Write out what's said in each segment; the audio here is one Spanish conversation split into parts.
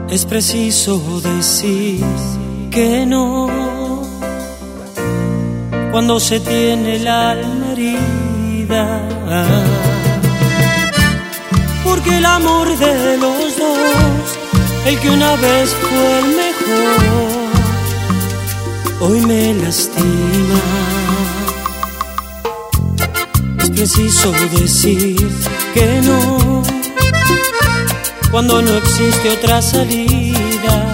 Es preciso decir que no cuando se tiene el alma herida, porque el amor de los dos, el que una vez fue el mejor, hoy me lastima. Es preciso decir que no cuando no existe otra salida,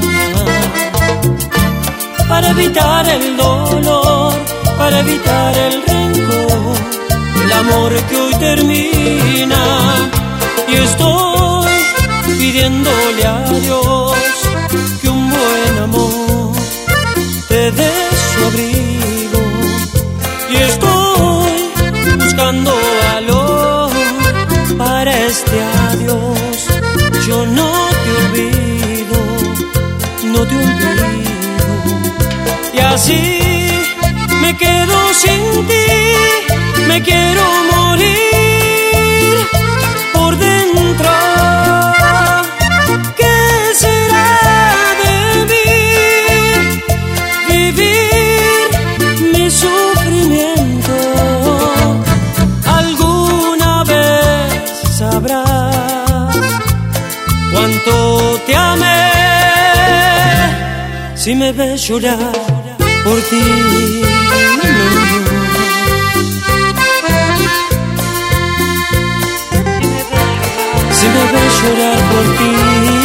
para evitar el dolor, para evitar el rencor, el amor que hoy termina. Y estoy pidiéndole a Dios que un buen amor te dé su abrigo. Y estoy buscando valor para este adiós. Yo no te olvido, no te olvido. Y así me quedo sin ti, me quiero morir por dentro. ¿Qué será de mí? Vivir mi sufrimiento. Alguna vez sabrás cuánto te amé, si me ves llorar por ti. Si me ves llorar por ti.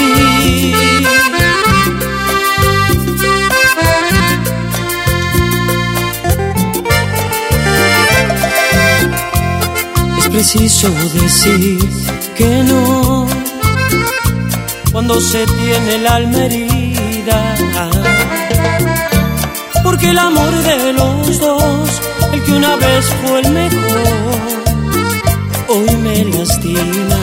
Es preciso decir que no cuando se tiene el alma herida, porque el amor de los dos, el que una vez fue el mejor, hoy me lastima.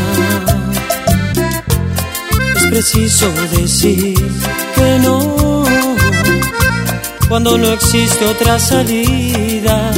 Es preciso decir que no cuando no existe otra salida,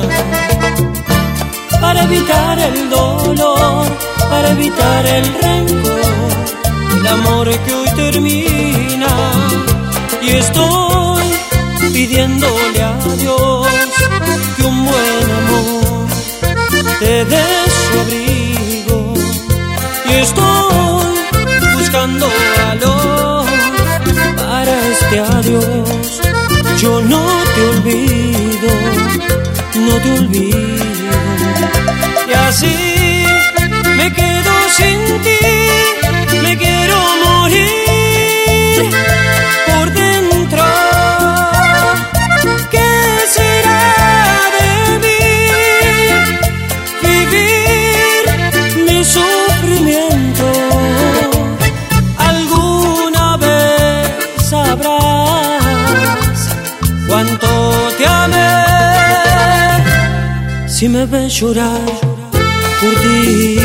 para evitar el dolor, para evitar el rencor, el amor que hoy termina. Y estoy pidiéndole a Dios que un buen amor te dé su abrigo. Y estoy buscando valor para este adiós. Yo no te olvido, no te olvido. Y así me quedo sin ti, me quiero morir por dentro. ¿Qué será de mí? Vivir mi sufrimiento. Alguna vez sabrás cuánto te amé, si me ves llorar por ti.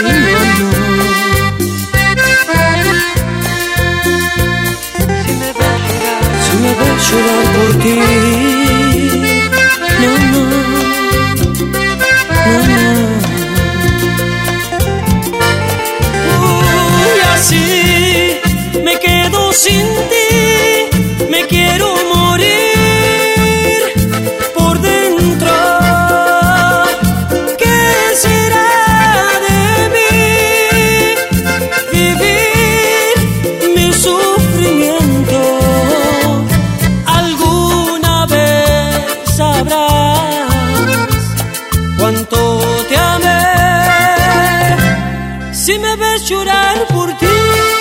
Si me ves llorar por ti, no, no, no, no. Y así me quedo sin ti, me quiero morir por dentro. ¿Qué será de mí? Vivir mi sufrimiento. Alguna vez sabrás cuánto te amé, si me ves llorar por ti.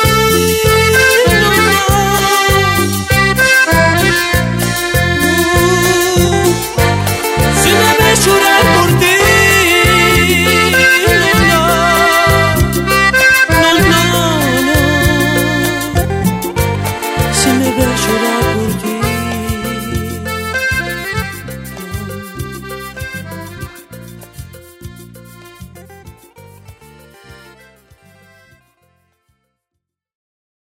Si me ves llorar por ti. No, no, no, no. Si me ves llorar por ti.